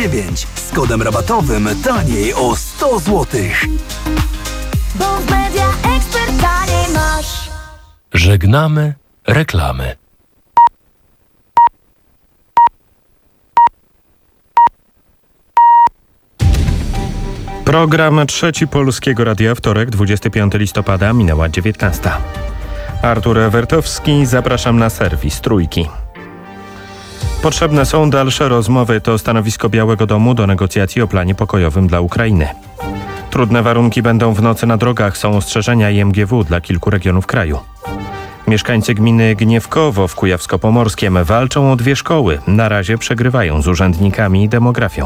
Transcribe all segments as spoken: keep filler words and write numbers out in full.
dziewięć z kodem rabatowym taniej o sto złotych. Bo w Media Expert taniej masz. Żegnamy reklamy. Program Trzeci Polskiego Radia, wtorek, dwudziestego piątego listopada, minęła dziewiętnasta. Artur Ewertowski, zapraszam na serwis Trójki. Potrzebne są dalsze rozmowy, to stanowisko Białego Domu do negocjacji o planie pokojowym dla Ukrainy. Trudne warunki będą w nocy na drogach, są ostrzeżenia I M G W dla kilku regionów kraju. Mieszkańcy gminy Gniewkowo w Kujawsko-Pomorskiem walczą o dwie szkoły. Na razie przegrywają z urzędnikami i demografią.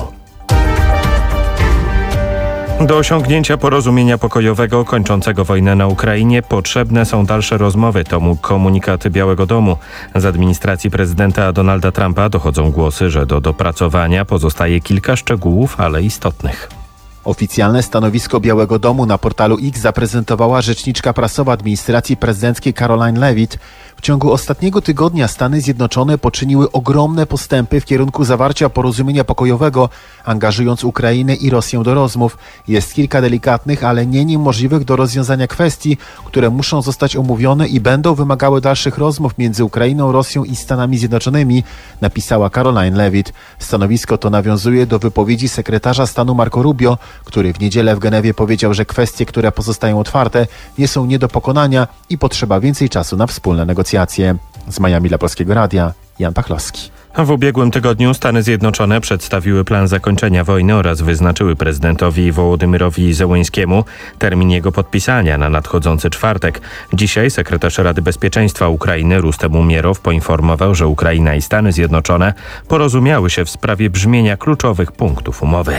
Do osiągnięcia porozumienia pokojowego kończącego wojnę na Ukrainie potrzebne są dalsze rozmowy. To mógł komunikat Białego Domu. Z administracji prezydenta Donalda Trumpa dochodzą głosy, że do dopracowania pozostaje kilka szczegółów, ale istotnych. Oficjalne stanowisko Białego Domu na portalu X zaprezentowała rzeczniczka prasowa administracji prezydenckiej Caroline Levitt. W ciągu ostatniego tygodnia Stany Zjednoczone poczyniły ogromne postępy w kierunku zawarcia porozumienia pokojowego, angażując Ukrainę i Rosję do rozmów. Jest kilka delikatnych, ale nie niemożliwych do rozwiązania kwestii, które muszą zostać omówione i będą wymagały dalszych rozmów między Ukrainą, Rosją i Stanami Zjednoczonymi, napisała Caroline Levitt. Stanowisko to nawiązuje do wypowiedzi sekretarza stanu Marco Rubio, który w niedzielę w Genewie powiedział, że kwestie, które pozostają otwarte, nie są nie do pokonania i potrzeba więcej czasu na wspólne negocjacje. Z Miami dla Polskiego Radia, Jan Pachlowski. W ubiegłym tygodniu Stany Zjednoczone przedstawiły plan zakończenia wojny oraz wyznaczyły prezydentowi Wołodymyrowi Zełenskiemu termin jego podpisania na nadchodzący czwartek. Dzisiaj sekretarz Rady Bezpieczeństwa Ukrainy Rustem Umierow poinformował, że Ukraina i Stany Zjednoczone porozumiały się w sprawie brzmienia kluczowych punktów umowy.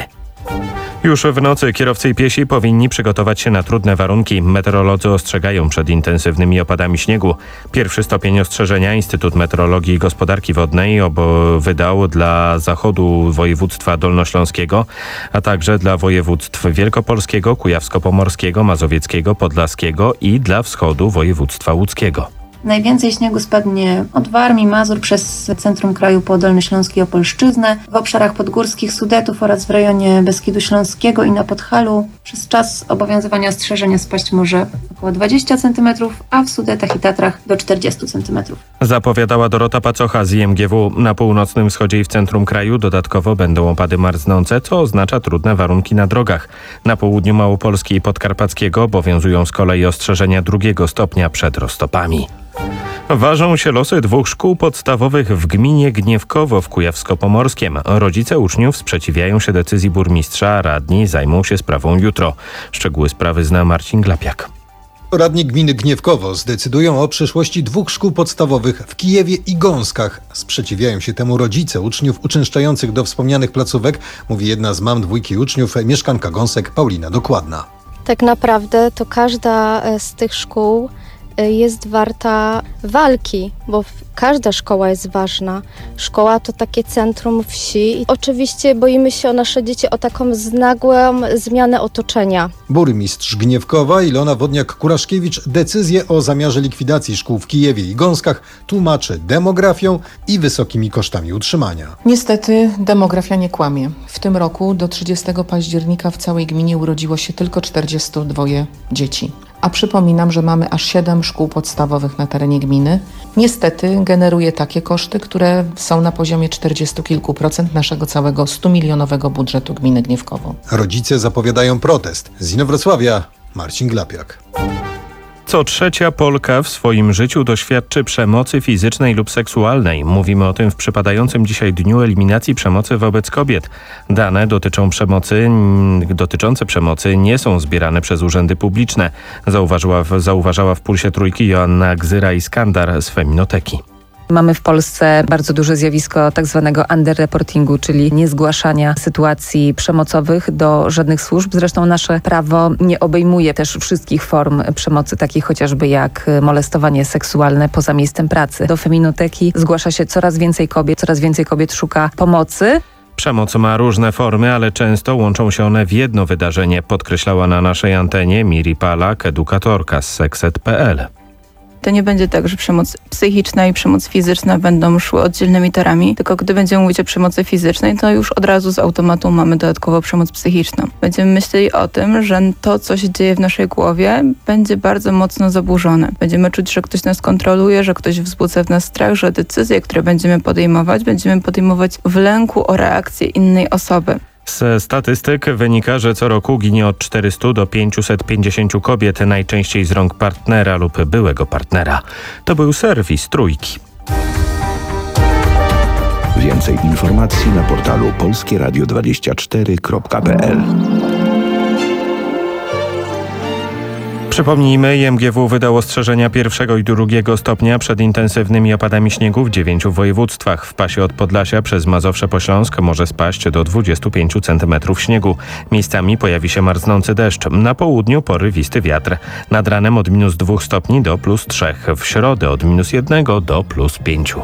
Już w nocy kierowcy i piesi powinni przygotować się na trudne warunki. Meteorolodzy ostrzegają przed intensywnymi opadami śniegu. Pierwszy stopień ostrzeżenia Instytut Meteorologii i Gospodarki Wodnej obo wydał dla zachodu województwa dolnośląskiego, a także dla województw wielkopolskiego, kujawsko-pomorskiego, mazowieckiego, podlaskiego i dla wschodu województwa łódzkiego. Najwięcej śniegu spadnie od Warmii, Mazur przez centrum kraju po Dolny Śląski i Opolszczyznę, w obszarach podgórskich Sudetów oraz w rejonie Beskidu Śląskiego i na Podhalu. Przez czas obowiązywania ostrzeżenia spaść może około dwadzieścia centymetrów, a w Sudetach i Tatrach do czterdzieści centymetrów. Zapowiadała Dorota Pacocha z I M G W. Na północnym wschodzie i w centrum kraju dodatkowo będą opady marznące, co oznacza trudne warunki na drogach. Na południu Małopolski i Podkarpackiego obowiązują z kolei ostrzeżenia drugiego stopnia przed roztopami. Ważą się losy dwóch szkół podstawowych w gminie Gniewkowo w Kujawsko-Pomorskiem. Rodzice uczniów sprzeciwiają się decyzji burmistrza, a radni zajmą się sprawą jutro. Szczegóły sprawy zna Marcin Glapiak. Radni gminy Gniewkowo zdecydują o przyszłości dwóch szkół podstawowych w Kijewie i Gąskach. Sprzeciwiają się temu rodzice uczniów uczęszczających do wspomnianych placówek, mówi jedna z mam dwójki uczniów, mieszkanka Gąsek, Paulina Dokładna. Tak naprawdę to każda z tych szkół jest warta walki, bo każda szkoła jest ważna. Szkoła to takie centrum wsi. Oczywiście boimy się o nasze dzieci, o taką nagłą zmianę otoczenia. Burmistrz Gniewkowa Ilona Wodniak-Kuraszkiewicz decyzję o zamiarze likwidacji szkół w Kijewie i Gąskach tłumaczy demografią i wysokimi kosztami utrzymania. Niestety demografia nie kłamie. W tym roku do trzydziestego października w całej gminie urodziło się tylko czterdzieści dwa dzieci. A przypominam, że mamy aż siedem szkół podstawowych na terenie gminy. Niestety generuje takie koszty, które są na poziomie czterdziestu kilku procent naszego całego stumilionowego budżetu gminy Gniewkowo. Rodzice zapowiadają protest. Z Inowrocławia Marcin Glapiak. Co trzecia Polka w swoim życiu doświadczy przemocy fizycznej lub seksualnej. Mówimy o tym w przypadającym dzisiaj dniu eliminacji przemocy wobec kobiet. Dane dotyczą przemocy, dotyczące przemocy nie są zbierane przez urzędy publiczne, zauważyła w, zauważała w Pulsie Trójki Joanna Gzyra-Iskandar z Feminoteki. Mamy w Polsce bardzo duże zjawisko tak zwanego underreportingu, czyli niezgłaszania sytuacji przemocowych do żadnych służb. Zresztą nasze prawo nie obejmuje też wszystkich form przemocy, takich chociażby jak molestowanie seksualne poza miejscem pracy. Do Feminoteki zgłasza się coraz więcej kobiet, coraz więcej kobiet szuka pomocy. Przemoc ma różne formy, ale często łączą się one w jedno wydarzenie, podkreślała na naszej antenie Miri Palak, edukatorka z sekset kropka p l. to nie będzie tak, że przemoc psychiczna i przemoc fizyczna będą szły oddzielnymi torami, tylko gdy będziemy mówić o przemocy fizycznej, to już od razu z automatu mamy dodatkowo przemoc psychiczną. Będziemy myśleli o tym, że to, co się dzieje w naszej głowie, będzie bardzo mocno zaburzone. Będziemy czuć, że ktoś nas kontroluje, że ktoś wzbudza w nas strach, że decyzje, które będziemy podejmować, będziemy podejmować w lęku o reakcję innej osoby. Z statystyk wynika, że co roku ginie od czterystu do pięciuset pięćdziesięciu kobiet, najczęściej z rąk partnera lub byłego partnera. To był serwis Trójki. Więcej informacji na portalu polskie radio dwadzieścia cztery kropka p l. Przypomnijmy, I M G W wydał ostrzeżenia pierwszego i drugiego stopnia przed intensywnymi opadami śniegu w dziewięciu województwach. W pasie od Podlasia przez Mazowsze po Śląsk może spaść do dwudziestu pięciu centymetrów śniegu. Miejscami pojawi się marznący deszcz. Na południu porywisty wiatr. Nad ranem od minus dwóch stopni do plus trzech. W środę od minus jednego do plus pięciu.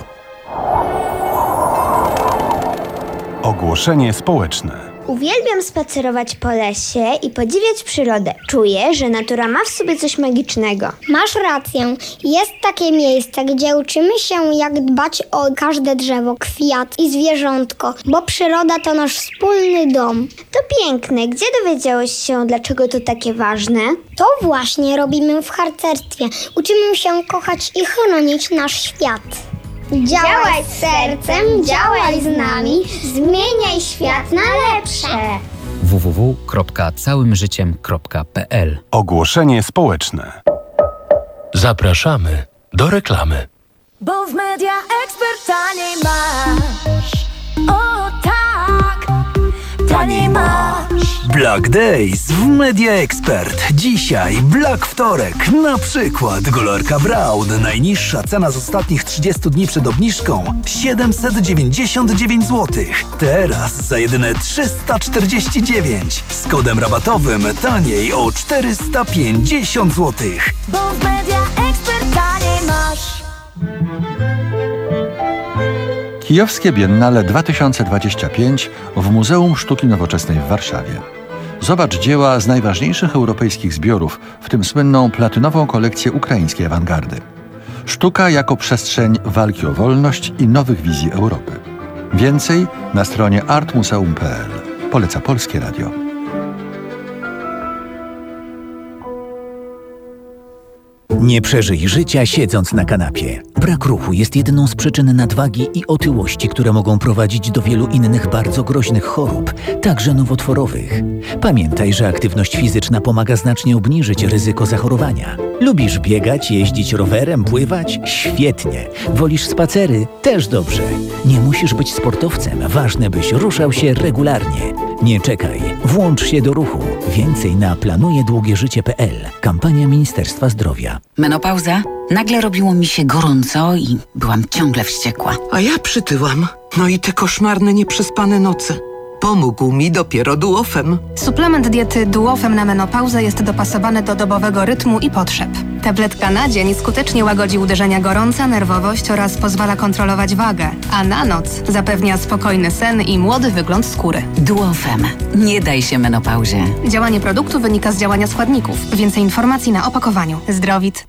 Ogłoszenie społeczne. Uwielbiam spacerować po lesie i podziwiać przyrodę. Czuję, że natura ma w sobie coś magicznego. Masz rację. Jest takie miejsce, gdzie uczymy się, jak dbać o każde drzewo, kwiat i zwierzątko, bo przyroda to nasz wspólny dom. To piękne. Gdzie dowiedziałeś się, dlaczego to takie ważne? To właśnie robimy w harcerstwie. Uczymy się kochać i chronić nasz świat. Działaj sercem, działaj z nami, zmieniaj świat na lepsze. w w w kropka całym życiem kropka p l. Ogłoszenie społeczne. Zapraszamy do reklamy. Bo w Media Expert taniej masz. O tak, taniej masz. Black Days w Media Expert. Dzisiaj Black Wtorek. Na przykład golarka Braun. Najniższa cena z ostatnich trzydziestu dni przed obniżką siedemset dziewięćdziesiąt dziewięć złotych. Teraz za jedyne trzysta czterdzieści dziewięć. Z kodem rabatowym taniej o czterysta pięćdziesiąt złotych. Bo w Media Expert taniej masz. Kijowskie Biennale dwa tysiące dwadzieścia pięć w Muzeum Sztuki Nowoczesnej w Warszawie. Zobacz dzieła z najważniejszych europejskich zbiorów, w tym słynną platynową kolekcję ukraińskiej awangardy. Sztuka jako przestrzeń walki o wolność i nowych wizji Europy. Więcej na stronie art museum kropka p l. Poleca Polskie Radio. Nie przeżyj życia siedząc na kanapie. Brak ruchu jest jedną z przyczyn nadwagi i otyłości, które mogą prowadzić do wielu innych bardzo groźnych chorób, także nowotworowych. Pamiętaj, że aktywność fizyczna pomaga znacznie obniżyć ryzyko zachorowania. Lubisz biegać, jeździć rowerem, pływać? Świetnie. Wolisz spacery? Też dobrze. Nie musisz być sportowcem, ważne byś ruszał się regularnie. Nie czekaj, włącz się do ruchu. Więcej na planuje długie życie kropka p l. Kampania Ministerstwa Zdrowia. Menopauza? Nagle robiło mi się gorąco i byłam ciągle wściekła. A ja przytyłam. No i te koszmarne, nieprzespane noce. Pomógł mi dopiero Duofem. Suplement diety Duofem na menopauzę jest dopasowany do dobowego rytmu i potrzeb. Tabletka na dzień skutecznie łagodzi uderzenia gorąca, nerwowość oraz pozwala kontrolować wagę, a na noc zapewnia spokojny sen i młody wygląd skóry. Duofem. Nie daj się menopauzie. Działanie produktu wynika z działania składników. Więcej informacji na opakowaniu. Zdrowit.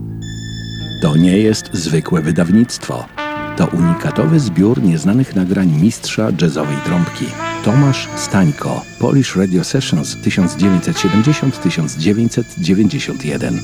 To nie jest zwykłe wydawnictwo. To unikatowy zbiór nieznanych nagrań mistrza jazzowej trąbki. Tomasz Stańko, Polish Radio Sessions tysiąc dziewięćset siedemdziesiąt do tysiąc dziewięćset dziewięćdziesiąt jeden.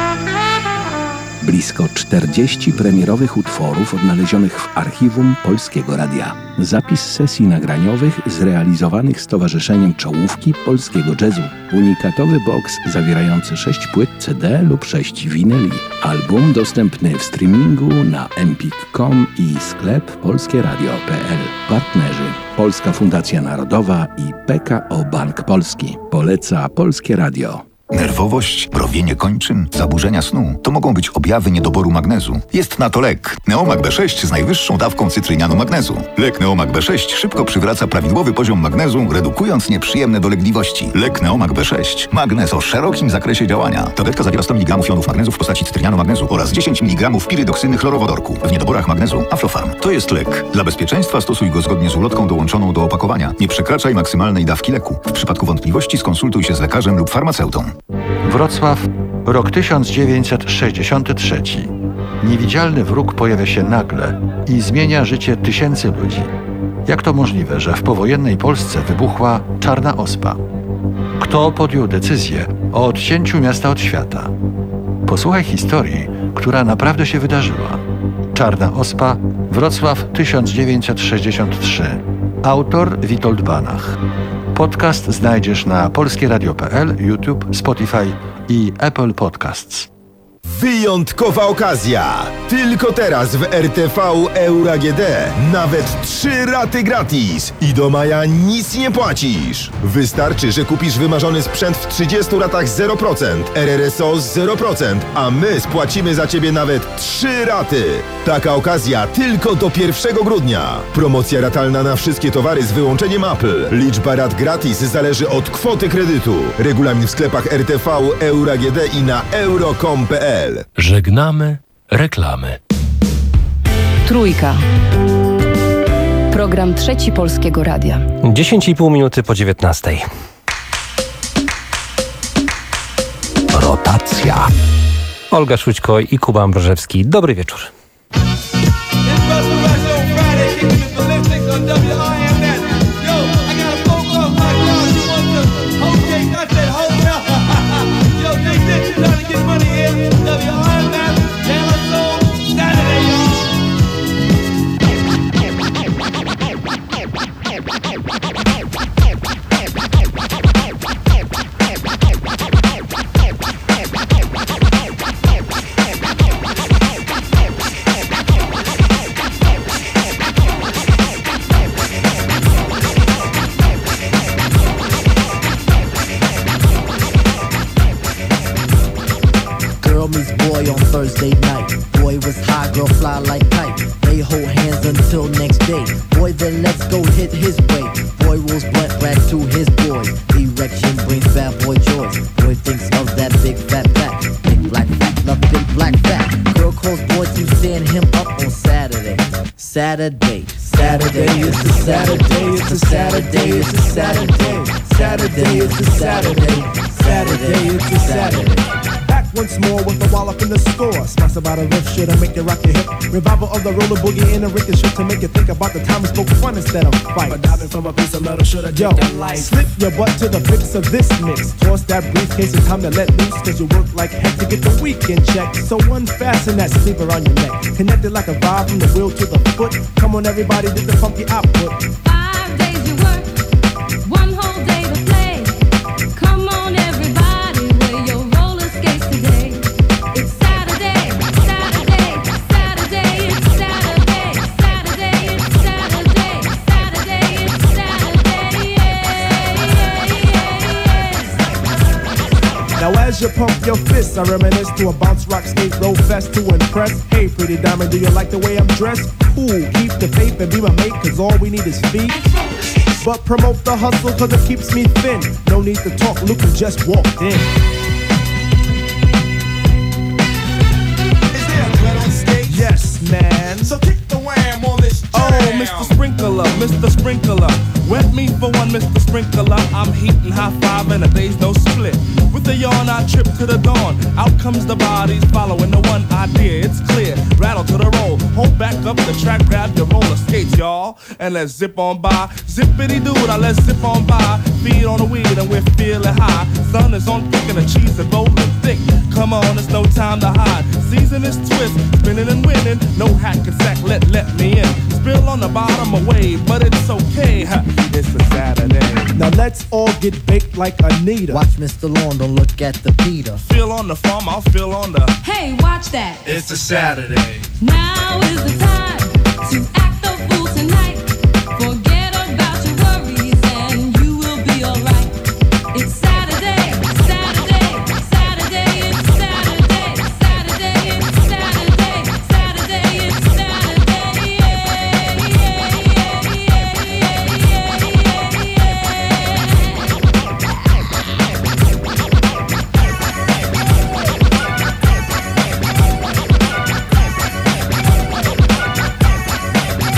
Blisko czterdzieści premierowych utworów odnalezionych w archiwum Polskiego Radia. Zapis sesji nagraniowych zrealizowanych Stowarzyszeniem Czołówki Polskiego Jazzu. Unikatowy boks zawierający sześć płyt C D lub sześć winyli. Album dostępny w streamingu na empik kropka com i sklep polskie radio kropka p l. Partnerzy Polska Fundacja Narodowa i P K O Bank Polski. Poleca Polskie Radio. Nerwowość, mrowienie kończyn, zaburzenia snu to mogą być objawy niedoboru magnezu. Jest na to lek. Neomag B sześć z najwyższą dawką cytrynianu magnezu. Lek Neomag B sześć szybko przywraca prawidłowy poziom magnezu, redukując nieprzyjemne dolegliwości. Lek Neomag B sześć. Magnez o szerokim zakresie działania. Tabletka zawiera sto miligramów jonów magnezu w postaci cytrynianu magnezu oraz dziesięć miligramów pirydoksyny chlorowodorku. W niedoborach magnezu Aflofarm. To jest lek. Dla bezpieczeństwa stosuj go zgodnie z ulotką dołączoną do opakowania. Nie przekraczaj maksymalnej dawki leku. W przypadku wątpliwości skonsultuj się z lekarzem lub farmaceutą. Wrocław, rok tysiąc dziewięćset sześćdziesiąty trzeci. Niewidzialny wróg pojawia się nagle i zmienia życie tysięcy ludzi. Jak to możliwe, że w powojennej Polsce wybuchła czarna ospa? Kto podjął decyzję o odcięciu miasta od świata? Posłuchaj historii, która naprawdę się wydarzyła. Czarna ospa, Wrocław tysiąc dziewięćset sześćdziesiąt trzy. Autor Witold Banach. Podcast znajdziesz na polskieradio kropka p l, YouTube, Spotify i Apple Podcasts. Wyjątkowa okazja! Tylko teraz w R T V Euro A G D. Nawet trzy raty gratis i do maja nic nie płacisz. Wystarczy, że kupisz wymarzony sprzęt w trzydziestu ratach zero procent, R R S O zero procent, a my spłacimy za Ciebie nawet trzy raty. Taka okazja tylko do pierwszego grudnia. Promocja ratalna na wszystkie towary z wyłączeniem Apple. Liczba rat gratis zależy od kwoty kredytu. Regulamin w sklepach R T V Euro A G D i na euro kropka com kropka p l. Żegnamy reklamy. Trójka. Program Trzeci Polskiego Radia. dziesięć i pół minuty po dziewiętnastej. Rotacja. Olga Szućko i Kuba Ambrożewski. Dobry wieczór. Thursday night. Boy was high, girl fly like kite. They hold hands until next day. Boy, then let's go hit his way. Boy rolls blunt back to his boys. Erection brings bad boy joys. Boy thinks of that big fat back. Big black fat, love big black fat. Girl calls boy to send him up on Saturday. Saturday. Saturday is the Saturday. It's a Saturday. It's a Saturday. Saturday is the Saturday. Saturday is the Saturday. Once more with the wallop in the score. Smash about a riff shit to make you rock your hip. Revival of the roller boogie in a ricochet to make you think about the time we spoke fun instead of fight. But diving from a piece of metal should have jumped that life. Slip your butt to the fix of this mix. Toss that briefcase, it's time to let loose. Cause you work like heck to get the weekend check. So unfasten that sleeper on your neck. Connected like a vibe from the wheel to the foot. Come on everybody, get the funky output. Five days you work, one whole day to play. Come on everybody, wear your roller skates today. It's Saturday, Saturday, Saturday, it's Saturday, Saturday, it's Saturday, Saturday, it's Saturday, yeah, yeah, yeah. Now as you pump your fists, I reminisce to a bounce rock skate roll fest to impress. Hey pretty diamond, do you like the way I'm dressed? Cool, keep the faith and be my mate, cause all we need is feet. But promote the hustle cause it keeps me thin. No need to talk, Luke just walked in. Yes, man. So kick the wham on this jam. Oh, Mister Sprinkler, Mister Sprinkler. Wet me for one, Mister Sprinkler. I'm heating high five and a day's no split. With a yawn, I trip to the dawn. Out comes the bodies following the one idea. It's clear. Rattle to the roll. Hold back up the track, grab your roller skates, y'all. And let's zip on by. Zippity doo, now let's zip on by. Feed on the weed and we're feeling high. Sun is on thick and the cheese is rolling thick. Come on, it's no time to hide. Season is twist, spinning and winning. No hack and sack, let let me in. Spill on the bottom away, but it's okay. Ha, it's a Saturday. Now let's all get baked like Anita. Watch Mister Lawn, don't look at the Peter. Feel on the farm, I'll feel on the. Hey, watch that. It's a Saturday. Now is the time to act the fool tonight. Forget about your worries and you will be alright. It's Saturday, Saturday, Saturday, it's Saturday, Saturday, it's Saturday, Saturday, it's Saturday, yeah, yeah, yeah, yeah, yeah, yeah, yeah.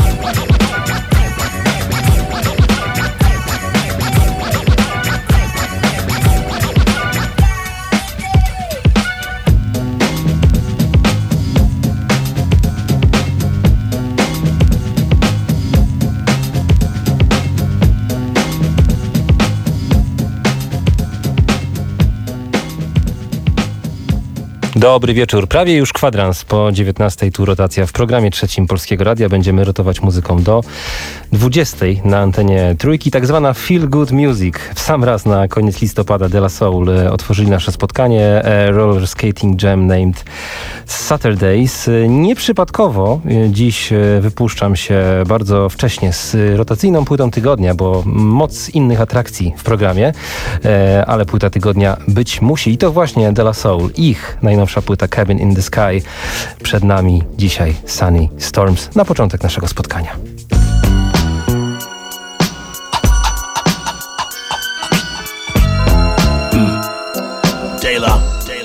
Dobry wieczór. Prawie już kwadrans po dziewiętnastej, tu rotacja w programie trzecim Polskiego Radia. Będziemy rotować muzyką do dwudziestej na antenie Trójki. Tak zwana Feel Good Music. W sam raz na koniec listopada De La Soul otworzyli nasze spotkanie. Roller Skating Jam named Saturdays. Nieprzypadkowo dziś wypuszczam się bardzo wcześnie z rotacyjną płytą tygodnia, bo moc innych atrakcji w programie, ale płyta tygodnia być musi. I to właśnie De La Soul. Ich najnowsza płyta Cabin in the Sky. Przed nami dzisiaj Sunny Storms na początek naszego spotkania. Mm. Dayla.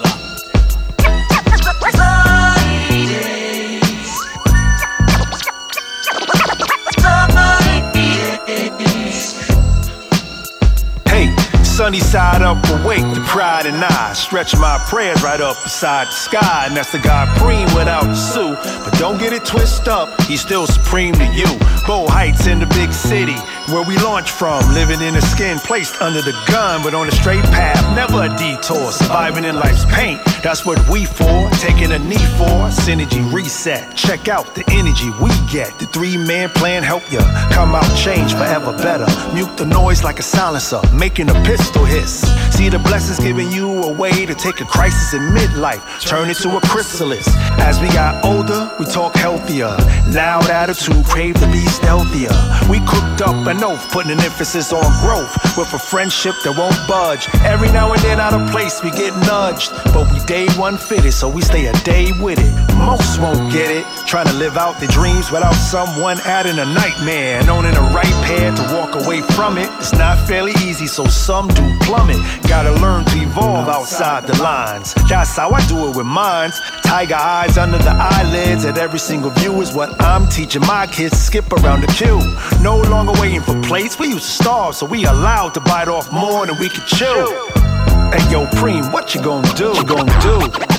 Sunny side up, awake to pride and I stretch my prayers right up beside the sky, and that's the God Supreme without Sue. But don't get it twisted up, he's still supreme to you. Bow Heights in the big city, where we launch from, living in a skin placed under the gun, but on a straight path, never a detour, surviving in life's paint. That's what we for, taking a knee for, synergy reset. Check out the energy we get. The three-man plan help you come out change forever better. Mute the noise like a silencer, making a pistol hiss. See the blessings giving you a way to take a crisis in midlife, turn it to a chrysalis. As we got older, we talk healthier. Loud attitude, crave to be stealthier. We cooked up an oath, putting an emphasis on growth, with a friendship that won't budge. Every now and then out of place we get nudged, but we day one fitted, so we stay a day with it. Most won't get it, trying to live out their dreams without someone adding a nightmare. And owning a right pair to walk away from it, it's not fairly easy, so some do plummet. Gotta learn to evolve outside the lines. That's how I do it with mines. Tiger eyes under the eyelids at every single view is what I'm teaching my kids. Skip around the queue, no longer waiting for plates. We used to starve, so we allowed to bite off more than we could chew. Hey yo, Preem, what you gonna do? What you gonna do?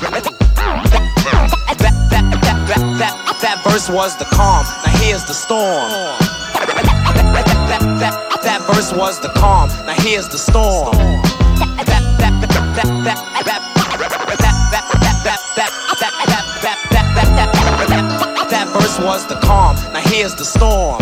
That, that, that, that, that, that verse was the calm, now here's the storm. That, that, that, that, that verse was the calm, now here's the storm. That, that, that, that, that, that, that, that verse was the calm, now here's the storm.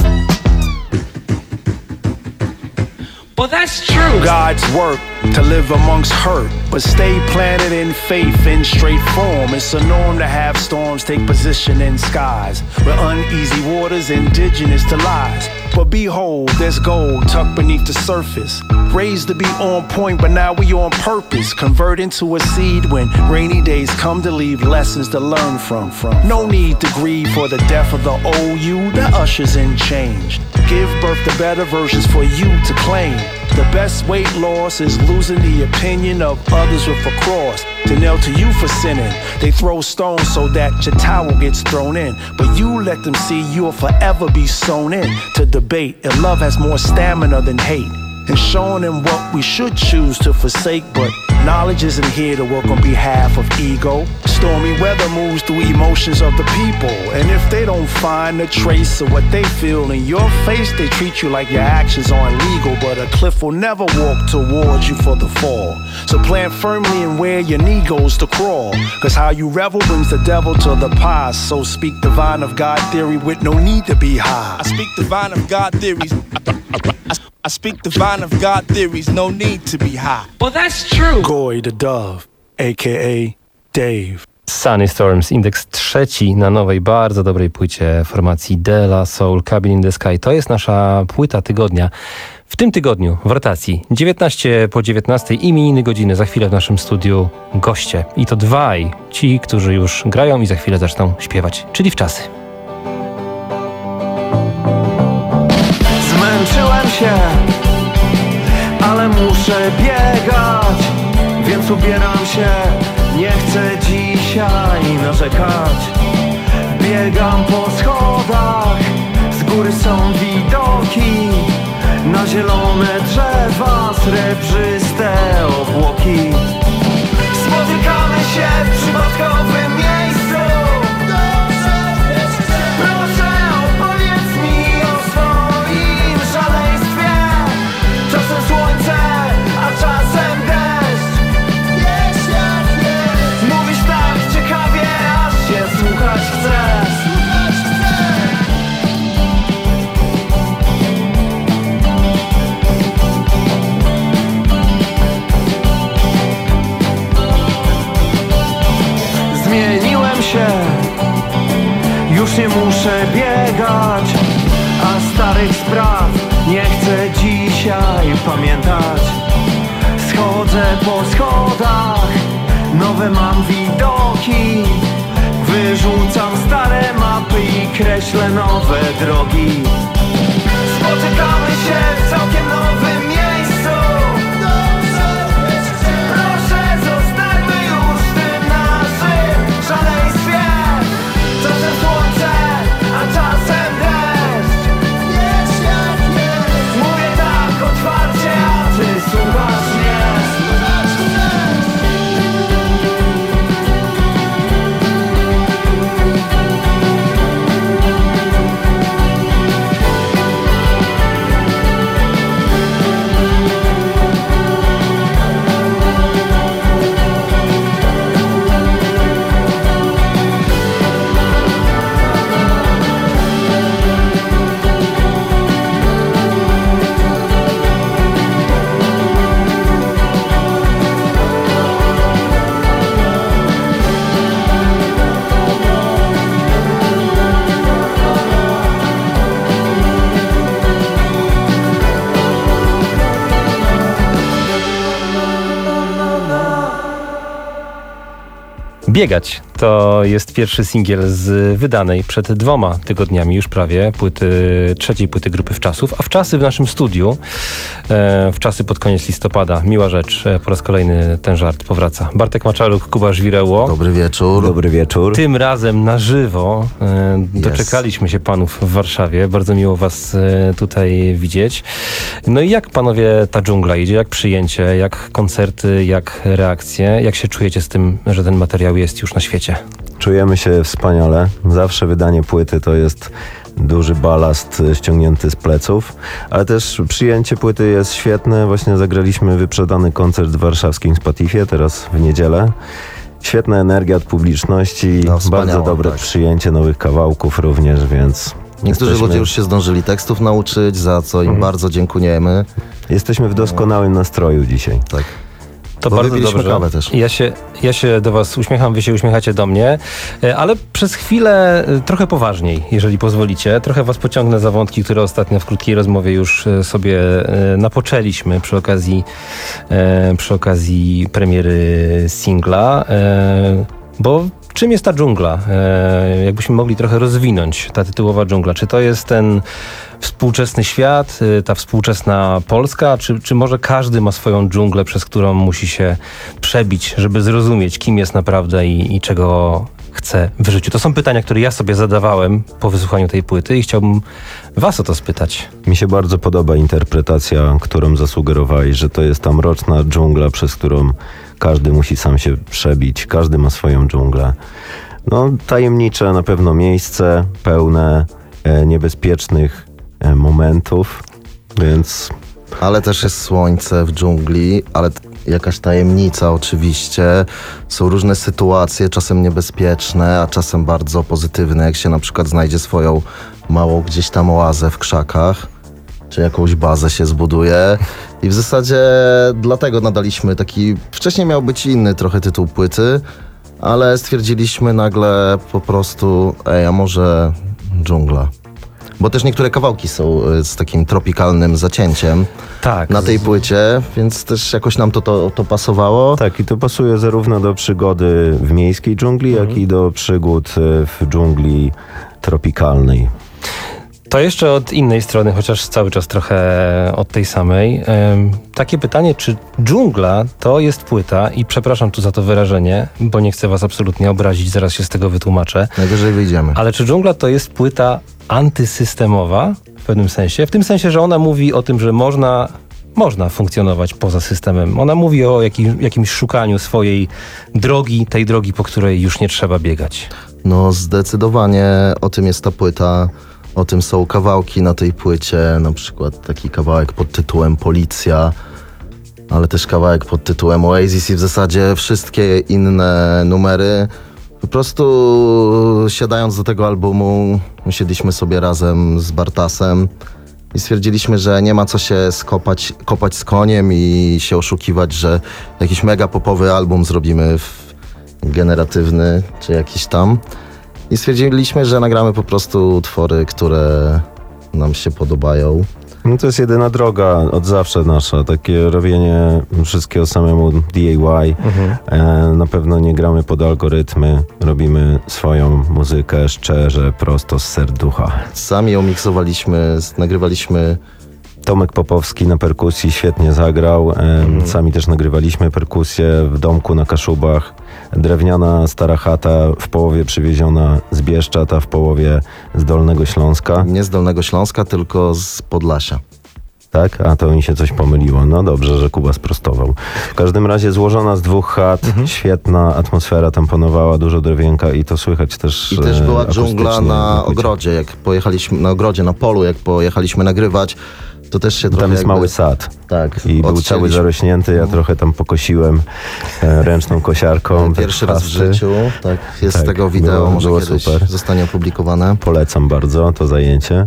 Well, that's true. God's work to live amongst hurt, but stay planted in faith in straight form. It's a norm to have storms take position in skies, where uneasy waters indigenous to lies. But behold, there's gold tucked beneath the surface, raised to be on point, but now we on purpose, convert into a seed when rainy days come to leave lessons to learn from. From no need to grieve for the death of the old you, the ushers in change. Give birth to better versions for you to claim. The best weight loss is losing the opinion of others with a cross to nail to you for sinning. They throw stones so that your towel gets thrown in, but you let them see you'll forever be sown in to debate if love has more stamina than hate, and showing them what we should choose to forsake. But knowledge isn't here to work on behalf of ego. Stormy weather moves through emotions of the people, and if they don't find a trace of what they feel in your face, they treat you like your actions aren't legal. But a cliff will never walk towards you for the fall, so plant firmly in where your knee goes to crawl, cause how you revel brings the devil to the past. So speak divine of God theory with no need to be high. I speak divine of God theories. I speak divine of God theories, no need to be high. Well, that's true. Goy the Dove, a k a. Dave. Sunny Storms, indeks trzeci na nowej, bardzo dobrej płycie formacji De La Soul, Cabin in the Sky. To jest nasza płyta tygodnia. W tym tygodniu w rotacji dziewiętnaście po dziewiętnastej, imieniny godziny. Za chwilę w naszym studiu goście. I to dwaj, ci, którzy już grają i za chwilę zaczną śpiewać, czyli Wczasy. Zmęczyłem się, ale muszę biegać, więc ubieram się. Nie chcę dzisiaj narzekać. Biegam po schodach, z góry są widoki na zielone drzewa, srebrzyste obłoki. Spotykamy się w przypadkowym miejscu. Proszę, opowiedz mi o swoim szaleństwie. Czasem słońce, a czasem deszcz. Mówisz tak pamiętać. Schodzę po schodach, nowe mam widoki. Wyrzucam stare mapy i kreślę nowe drogi. Spotykamy się w całkiem nowym miejscu. Proszę, zostańmy już w tym naszym szaleństwie. Czasem słońce, a czasem deszcz. Mówię tak otwarcie, a ty słuchasz mnie. Biegać to jest pierwszy singiel z wydanej przed dwoma tygodniami już prawie płyty, trzeciej płyty grupy Wczasów, a Wczasy w naszym studiu, e, Wczasy pod koniec listopada, miła rzecz, e, po raz kolejny ten żart powraca. Bartek Maczaluk, Kuba Żwireło. Dobry wieczór. Dobry wieczór. Tym razem na żywo e, doczekaliśmy się panów w Warszawie, bardzo miło was e, tutaj widzieć. No i jak panowie ta dżungla idzie, jak przyjęcie, jak koncerty, jak reakcje, jak się czujecie z tym, że ten materiał jest już na świecie? Czujemy się wspaniale. Zawsze wydanie płyty to jest duży balast ściągnięty z pleców, ale też przyjęcie płyty jest świetne. Właśnie zagraliśmy wyprzedany koncert w warszawskim Spotifie teraz w niedzielę. Świetna energia od publiczności, no, bardzo dobre tak. przyjęcie nowych kawałków również, więc... Niektórzy jesteśmy... ludzie już się zdążyli tekstów nauczyć, za co im mhm. bardzo dziękujemy. Jesteśmy w doskonałym nastroju dzisiaj. Tak. To Bo bardzo dobrze. Kawę też. Ja się, ja się do was uśmiecham, wy się uśmiechacie do mnie, ale przez chwilę trochę poważniej, jeżeli pozwolicie. Trochę was pociągnę za wątki, które ostatnio w krótkiej rozmowie już sobie napoczęliśmy przy okazji, przy okazji premiery singla. Bo czym jest ta dżungla? E, jakbyśmy mogli trochę rozwinąć ta tytułowa dżungla. Czy to jest ten współczesny świat, ta współczesna Polska, czy, czy może każdy ma swoją dżunglę, przez którą musi się przebić, żeby zrozumieć, kim jest naprawdę i, i czego chce w życiu? To są pytania, które ja sobie zadawałem po wysłuchaniu tej płyty i chciałbym was o to spytać. Mi się bardzo podoba interpretacja, którą zasugerowałeś, że to jest ta mroczna dżungla, przez którą każdy musi sam się przebić, każdy ma swoją dżunglę. No, tajemnicze na pewno miejsce, pełne e, niebezpiecznych e, momentów, więc... Ale też jest słońce w dżungli, ale t- jakaś tajemnica oczywiście. Są różne sytuacje, czasem niebezpieczne, a czasem bardzo pozytywne, jak się na przykład znajdzie swoją małą gdzieś tam oazę w krzakach, czy jakąś bazę się zbuduje. I w zasadzie dlatego nadaliśmy taki... Wcześniej miał być inny trochę tytuł płyty, ale stwierdziliśmy nagle po prostu, ej, a może dżungla. Bo też niektóre kawałki są z takim tropikalnym zacięciem tak, na tej płycie, więc też jakoś nam to, to, to pasowało. Tak, i to pasuje zarówno do przygody w miejskiej dżungli, mhm. jak i do przygód w dżungli tropikalnej. To jeszcze od innej strony, chociaż cały czas trochę od tej samej. Ym, takie pytanie, czy dżungla to jest płyta, i przepraszam tu za to wyrażenie, bo nie chcę was absolutnie obrazić, zaraz się z tego wytłumaczę. Najwyżej wyjdziemy. Ale czy dżungla to jest płyta antysystemowa w pewnym sensie? W tym sensie, że ona mówi o tym, że można... Można funkcjonować poza systemem. Ona mówi o jakim, jakimś szukaniu swojej drogi, tej drogi, po której już nie trzeba biegać. No zdecydowanie o tym jest ta płyta. O tym są kawałki na tej płycie, na przykład taki kawałek pod tytułem Policja, ale też kawałek pod tytułem Oasis i w zasadzie wszystkie inne numery. Po prostu siadając do tego albumu, usiedliśmy sobie razem z Bartasem i stwierdziliśmy, że nie ma co się skopać, kopać z koniem i się oszukiwać, że jakiś mega popowy album zrobimy w generatywny czy jakiś tam. I stwierdziliśmy, że nagramy po prostu utwory, które nam się podobają. No to jest jedyna droga od zawsze nasza, takie robienie wszystkiego samemu D I Y. Mhm. E, na pewno nie gramy pod algorytmy, robimy swoją muzykę szczerze, prosto z serducha. Sami ją miksowaliśmy, nagrywaliśmy. Tomek Popowski na perkusji świetnie zagrał. E, mhm. Sami też nagrywaliśmy perkusję w domku na Kaszubach. Drewniana stara chata, w połowie przywieziona z Bieszczad, a w połowie z Dolnego Śląska. Nie z Dolnego Śląska, tylko z Podlasia. Tak? A to mi się coś pomyliło. No dobrze, że Kuba sprostował. W każdym razie złożona z dwóch chat, mhm. świetna atmosfera tam panowała, dużo drewienka i to słychać też. I też była dżungla na akustycznie. ogrodzie, jak pojechaliśmy, na ogrodzie, na polu, jak pojechaliśmy nagrywać. To też się trochę tam jest jakby... mały sad. Tak. I był cały zarośnięty. Ja trochę tam pokosiłem e, ręczną kosiarką. Pierwszy raz w życiu. Tak, jest tak, z tego wideo, było, może było kiedyś super. Zostanie opublikowane. Polecam bardzo to zajęcie.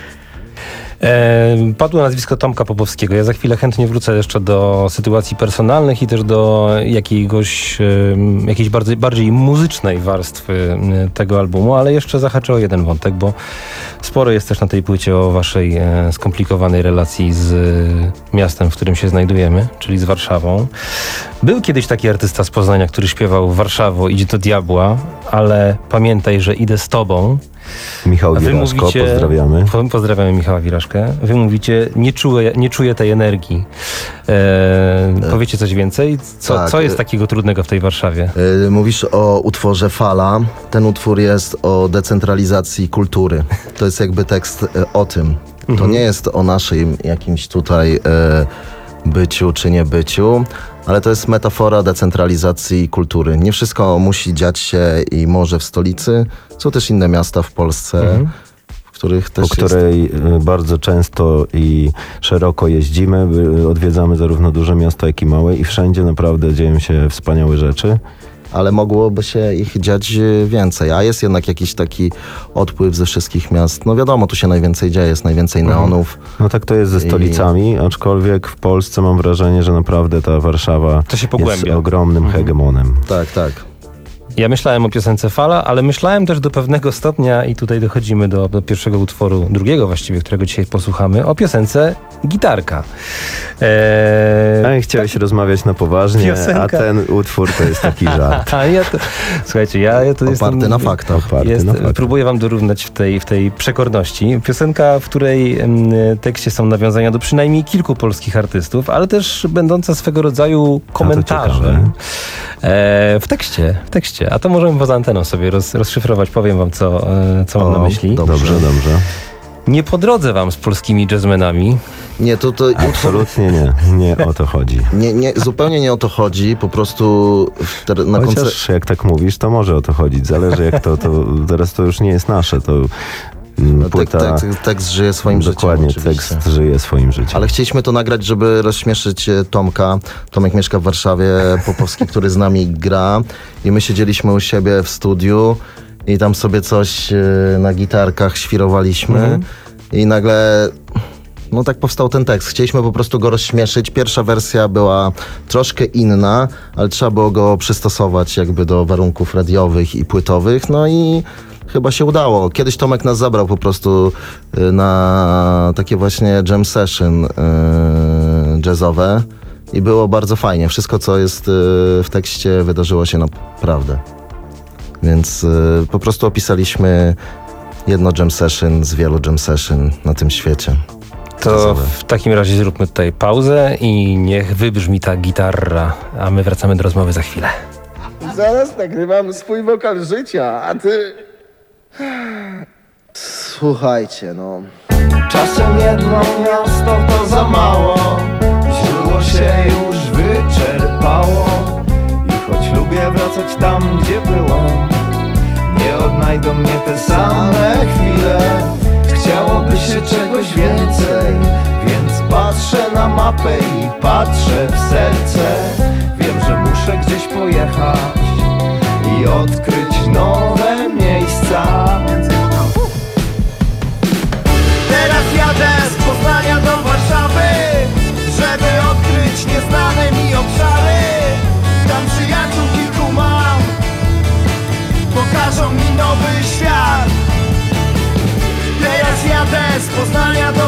E, padło nazwisko Tomka Popowskiego. Ja za chwilę chętnie wrócę jeszcze do sytuacji personalnych i też do jakiegoś, e, jakiejś bardziej, bardziej muzycznej warstwy tego albumu, ale jeszcze zahaczę o jeden wątek, bo sporo jest też na tej płycie o waszej e, skomplikowanej relacji z e, miastem, w którym się znajdujemy, czyli z Warszawą. Był kiedyś taki artysta z Poznania, który śpiewał: Warszawo, idź do diabła, ale pamiętaj, że idę z tobą. Michał Wiraszko, mówicie, pozdrawiamy. Pozdrawiamy Michała Wiraszkę. Wy mówicie, nie czuję, nie czuję tej energii. E, powiecie coś więcej? Co, tak. co jest takiego trudnego w tej Warszawie? E, mówisz o utworze Fala. Ten utwór jest o decentralizacji kultury. To jest jakby tekst e, o tym. Mhm. To nie jest o naszym jakimś tutaj e, byciu czy nie byciu, ale to jest metafora decentralizacji kultury. Nie wszystko musi dziać się i może w stolicy. Są też inne miasta w Polsce, mhm. w których też po której jest... bardzo często i szeroko jeździmy. Odwiedzamy zarówno duże miasto, jak i małe i wszędzie naprawdę dzieją się wspaniałe rzeczy. Ale mogłoby się ich dziać więcej, a jest jednak jakiś taki odpływ ze wszystkich miast. No wiadomo, tu się najwięcej dzieje, jest najwięcej neonów. No tak to jest ze stolicami, I... aczkolwiek w Polsce mam wrażenie, że naprawdę ta Warszawa to się jest ogromnym mhm. hegemonem. Tak, tak. Ja myślałem o piosence Fala, ale myślałem też do pewnego stopnia, i tutaj dochodzimy do, do pierwszego utworu, drugiego właściwie, którego dzisiaj posłuchamy, o piosence Gitarka. Eee, a chciałeś tak, rozmawiać na poważnie, piosenka. A ten utwór to jest taki żart. A ja to, słuchajcie, ja, ja to Oparty jestem... na faktach. Oparty jest, na faktach. Próbuję wam dorównać w tej, w tej przekorności. Piosenka, w której m, tekście są nawiązania do przynajmniej kilku polskich artystów, ale też będąca swego rodzaju komentarzem. E, w tekście, w tekście. A to możemy poza anteną sobie roz, rozszyfrować. Powiem wam, co, co mam o, na myśli. Dobrze, dobrze. dobrze. Nie po drodze wam z polskimi jazzmenami. Nie, to, to absolutnie nie. Nie o to chodzi. Nie, nie, zupełnie nie o to chodzi. Po prostu te, na Chociaż koncer... jak tak mówisz, to może o to chodzić. Zależy jak to, to teraz to już nie jest nasze. To no, płyta... Tek, tek, tekst żyje swoim Dokładnie, życiem. Dokładnie, tekst żyje swoim życiem. Ale chcieliśmy to nagrać, żeby rozśmieszyć Tomka. Tomek mieszka w Warszawie, Popowski, który z nami gra. I my siedzieliśmy u siebie w studiu i tam sobie coś na gitarkach świrowaliśmy. Mhm. I nagle... No tak powstał ten tekst. Chcieliśmy po prostu go rozśmieszyć. Pierwsza wersja była troszkę inna, ale trzeba było go przystosować jakby do warunków radiowych i płytowych. No i chyba się udało. Kiedyś Tomek nas zabrał po prostu na takie właśnie jam session yy, jazzowe i było bardzo fajnie. Wszystko, co jest yy, w tekście, wydarzyło się naprawdę. Więc yy, po prostu opisaliśmy jedno jam session z wielu jam session na tym świecie. To w takim razie zróbmy tutaj pauzę i niech wybrzmi ta gitarra, a my wracamy do rozmowy za chwilę. Zaraz nagrywam swój wokal życia, a ty... Słuchajcie, no... Czasem jedno miasto to za mało, źródło się już wyczerpało. I choć lubię wracać tam, gdzie byłem, nie odnajdą mnie te same chwile. Chciałoby się czegoś więcej, więc patrzę na mapę i patrzę w serce. Wiem, że muszę gdzieś pojechać i odkryć nowe miejsca. Teraz jadę z Poznania do Warszawy, żeby odkryć nieznane mi obszary. Tam przyjaciół kilku mam, pokażą mi nowy świat. Teraz jadę z Poznania do Warszawy.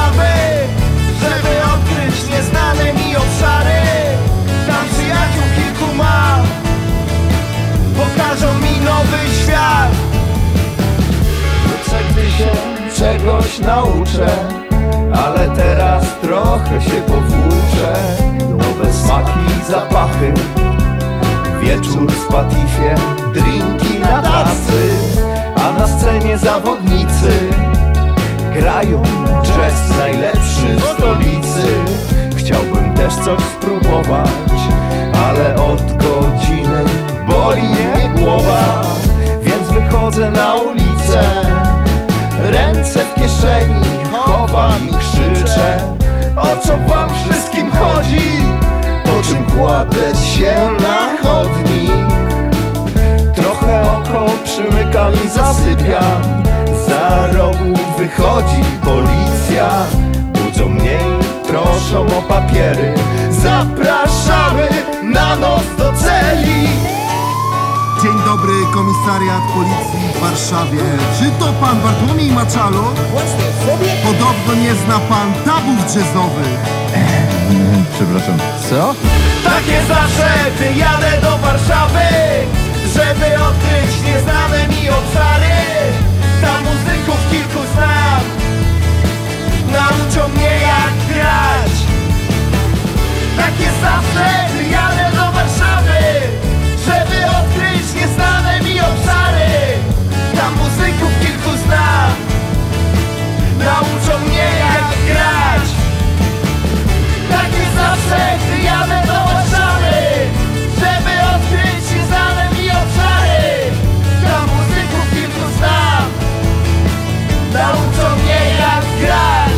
Warszawy, żeby odkryć nieznane mi obszary. Tam przyjaciół kilku mam, pokażą mi nowy świat. Wrócę, gdy się czegoś nauczę, ale teraz trochę się powłóczę. Nowe smaki i zapachy, wieczór z patifiem, drinki na tacy, a na scenie zawodnicy grają jazz najlepszy w stolicy. Chciałbym też coś spróbować, ale od godziny boli mnie głowa. Więc wychodzę na ulicę, ręce w kieszeni chowam i krzyczę: o co wam wszystkim chodzi? Po czym kładę się na chodnik. Trochę oko przymykam i zasypiam. Za rogu wychodzi policja. Budzą mnie i proszą o papiery. Zapraszamy na noc do celi. Dzień dobry, komisariat policji w Warszawie. Czy to pan Bartłomiej Maczalu? Podobno nie zna pan tabów jazzowych. Przepraszam, co? Takie zawsze wyjadę do Warszawy, żeby odkryć nieznane mi obszary. Tam muzyków kilku znam, nauczą mnie jak grać. Takie zawsze wyjadę do Warszawy, żeby odkryć nieznane mi obszary. Tam muzyków kilku znam, nauczą mnie jak grać. Takie zawsze wyjadę do Warszawy, żeby odkryć nieznane mi obszary. Tam muzyków kilku znam, nauczą mnie jak grać.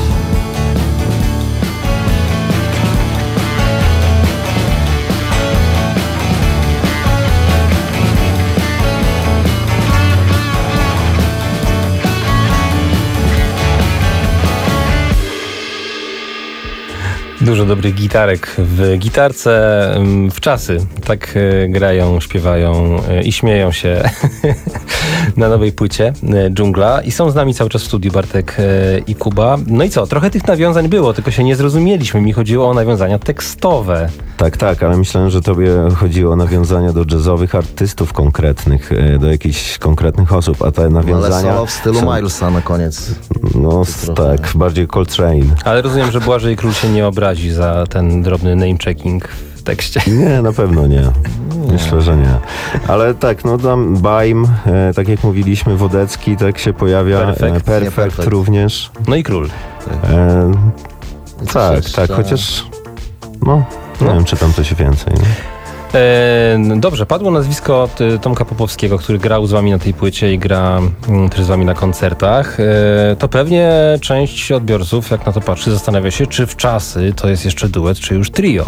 Dużo dobrych gitarek w gitarce mm, w czasy. Tak e, grają, śpiewają e, i śmieją się na nowej płycie e, Dżungla. I są z nami cały czas w studiu Bartek e, i Kuba. No i co? Trochę tych nawiązań było, tylko się nie zrozumieliśmy. Mi chodziło o nawiązania tekstowe. Tak, tak, ale myślałem, że tobie chodziło o nawiązania do jazzowych artystów konkretnych, e, do jakichś konkretnych osób, a te nawiązania... Ale solo w stylu są... Milesa na koniec. No tak, bardziej Coltrane. Ale rozumiem, że Błażej Król się nie obrazi za ten drobny name-checking w tekście. Nie, na pewno nie. Myślę, że nie. Ale tak, no tam Baim, e, tak jak mówiliśmy, Wodecki, tak się pojawia. Perfekt. E, perfekt, perfekt również. No i Król. E, tak, tak, chociaż no, nie no. wiem, czy tam coś więcej. Nie? E, dobrze, padło nazwisko t, Tomka Popowskiego, który grał z wami na tej płycie i gra m, też z wami na koncertach. E, to pewnie część odbiorców, jak na to patrzy, zastanawia się, czy w czasy to jest jeszcze duet, czy już trio.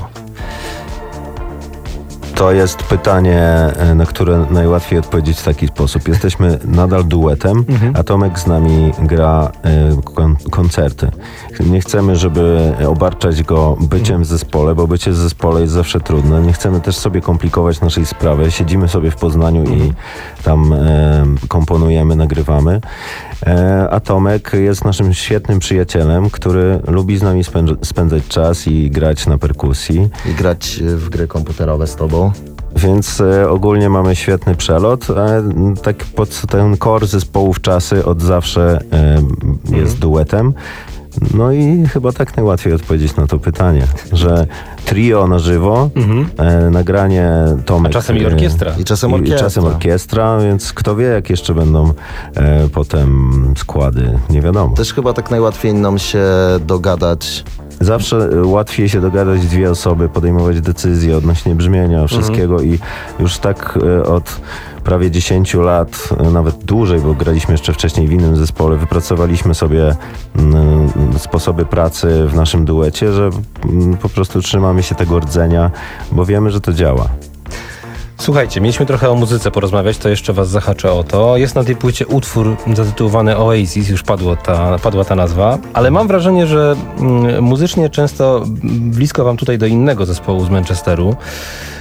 To jest pytanie, na które najłatwiej odpowiedzieć w taki sposób. Jesteśmy nadal duetem, mhm. a Tomek z nami gra y, kon- koncerty. Nie chcemy, żeby obarczać go byciem w zespole, bo bycie w zespole jest zawsze trudne. Nie chcemy też sobie komplikować naszej sprawy. Siedzimy sobie w Poznaniu mhm. i tam y, komponujemy, nagrywamy. E, a Tomek jest naszym świetnym przyjacielem, który lubi z nami spędz- spędzać czas i grać na perkusji. I grać w gry komputerowe z tobą. Więc e, ogólnie mamy świetny przelot. E, tak pod ten core zespołu w czasy od zawsze e, jest mm. duetem. No i chyba tak najłatwiej odpowiedzieć na to pytanie, że trio na żywo, mm-hmm. e, nagranie Tomek... A czasem i orkiestra. I czasem orkiestra. I czasem orkiestra, więc kto wie, jak jeszcze będą e, potem składy, nie wiadomo. Też chyba tak najłatwiej nam się dogadać. Zawsze łatwiej się dogadać dwie osoby, podejmować decyzje odnośnie brzmienia, wszystkiego mm-hmm. i już tak e, od prawie dziesięciu lat, nawet dłużej, bo graliśmy jeszcze wcześniej w innym zespole, wypracowaliśmy sobie mm, sposoby pracy w naszym duecie, że mm, po prostu trzymamy się tego rdzenia, bo wiemy, że to działa. Słuchajcie, mieliśmy trochę o muzyce porozmawiać, to jeszcze was zahaczę o to. Jest na tej płycie utwór zatytułowany Oasis, już padło ta, padła ta nazwa, ale mam wrażenie, że mm, muzycznie często blisko wam tutaj do innego zespołu z Manchesteru.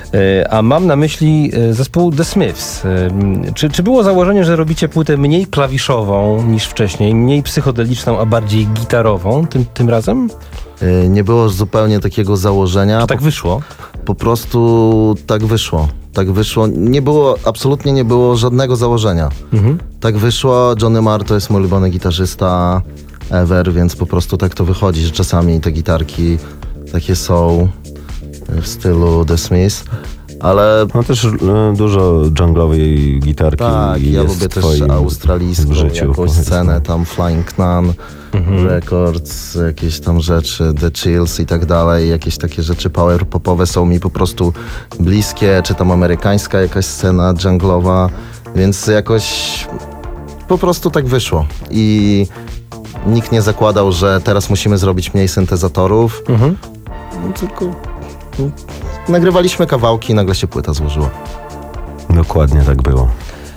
E, A mam na myśli e, zespół The Smiths. E, Czy, czy było założenie, że robicie płytę mniej klawiszową niż wcześniej, mniej psychodeliczną, a bardziej gitarową tym, tym razem? Y, Nie było zupełnie takiego założenia. Czy tak wyszło? Po prostu tak wyszło. Tak wyszło. Nie było, absolutnie nie było żadnego założenia. Mhm. Tak wyszło. Johnny Marr to jest mój ulubiony gitarzysta ever, więc po prostu tak to wychodzi, że czasami te gitarki takie są w stylu The Smiths. Ale no też e, dużo dżunglowej gitarki tak, ja jest lubię też twoim australijską w życiu, jakąś powiedzmy. scenę, tam Flying Nun Mhm. Records, jakieś tam rzeczy, The Chills i tak dalej, jakieś takie rzeczy power popowe są mi po prostu bliskie, czy tam amerykańska jakaś scena dżunglowa, więc jakoś po prostu tak wyszło i nikt nie zakładał, że teraz musimy zrobić mniej syntezatorów, Mhm. no, tylko no, nagrywaliśmy kawałki i nagle się płyta złożyła. Dokładnie tak było.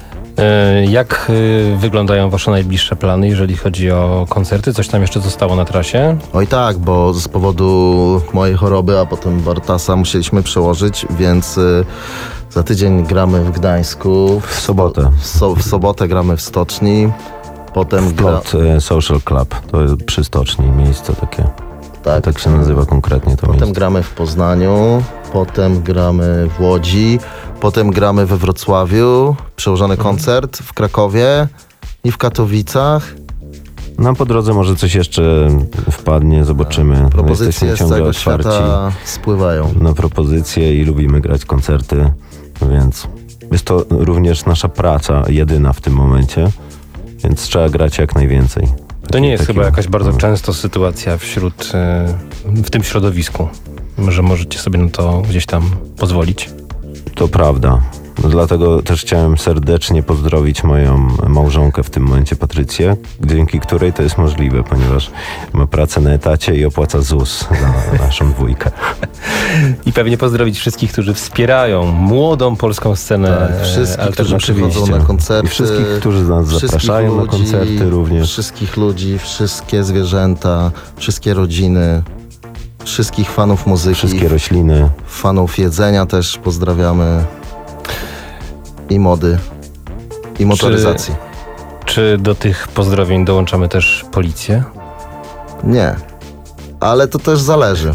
E, Jak e, wyglądają wasze najbliższe plany, jeżeli chodzi o koncerty? Coś tam jeszcze zostało na trasie? Oj tak, bo z powodu mojej choroby, a potem Bartasa musieliśmy przełożyć, więc y, za tydzień gramy w Gdańsku. W sobotę. W, so, w sobotę gramy w Stoczni. Potem W gra... Plot e, Social Club. To jest przy Stoczni, miejsce takie. Tak. Tak się nazywa konkretnie to Potem miejsce. gramy w Poznaniu, potem gramy w Łodzi, potem gramy we Wrocławiu, przełożony koncert w Krakowie i w Katowicach. Nam po drodze może coś jeszcze wpadnie, zobaczymy. No, Propozycje jesteśmy z ciągle całego otwarci świata spływają. na propozycje i lubimy grać koncerty, więc jest to również nasza praca jedyna w tym momencie, więc trzeba grać jak najwięcej. To nie jest Taki- chyba jakaś bardzo no. często sytuacja wśród, e, w tym środowisku, że możecie sobie na to gdzieś tam pozwolić. To prawda. No, dlatego też chciałem serdecznie pozdrowić moją małżonkę w tym momencie, Patrycję, dzięki której to jest możliwe, ponieważ ma pracę na etacie i opłaca ZUS za naszą dwójkę. I pewnie pozdrowić wszystkich, którzy wspierają młodą polską scenę. Tak, wszystkich, e, którzy alternatywną. przychodzą na koncerty. I wszystkich, którzy nas wszystkich zapraszają na koncerty również. Wszystkich ludzi, wszystkie zwierzęta, wszystkie rodziny, wszystkich fanów muzyki. Wszystkie rośliny. Fanów jedzenia też pozdrawiamy. I mody. I motoryzacji. Czy, czy do tych pozdrowień dołączamy też policję? Nie. Ale to też zależy.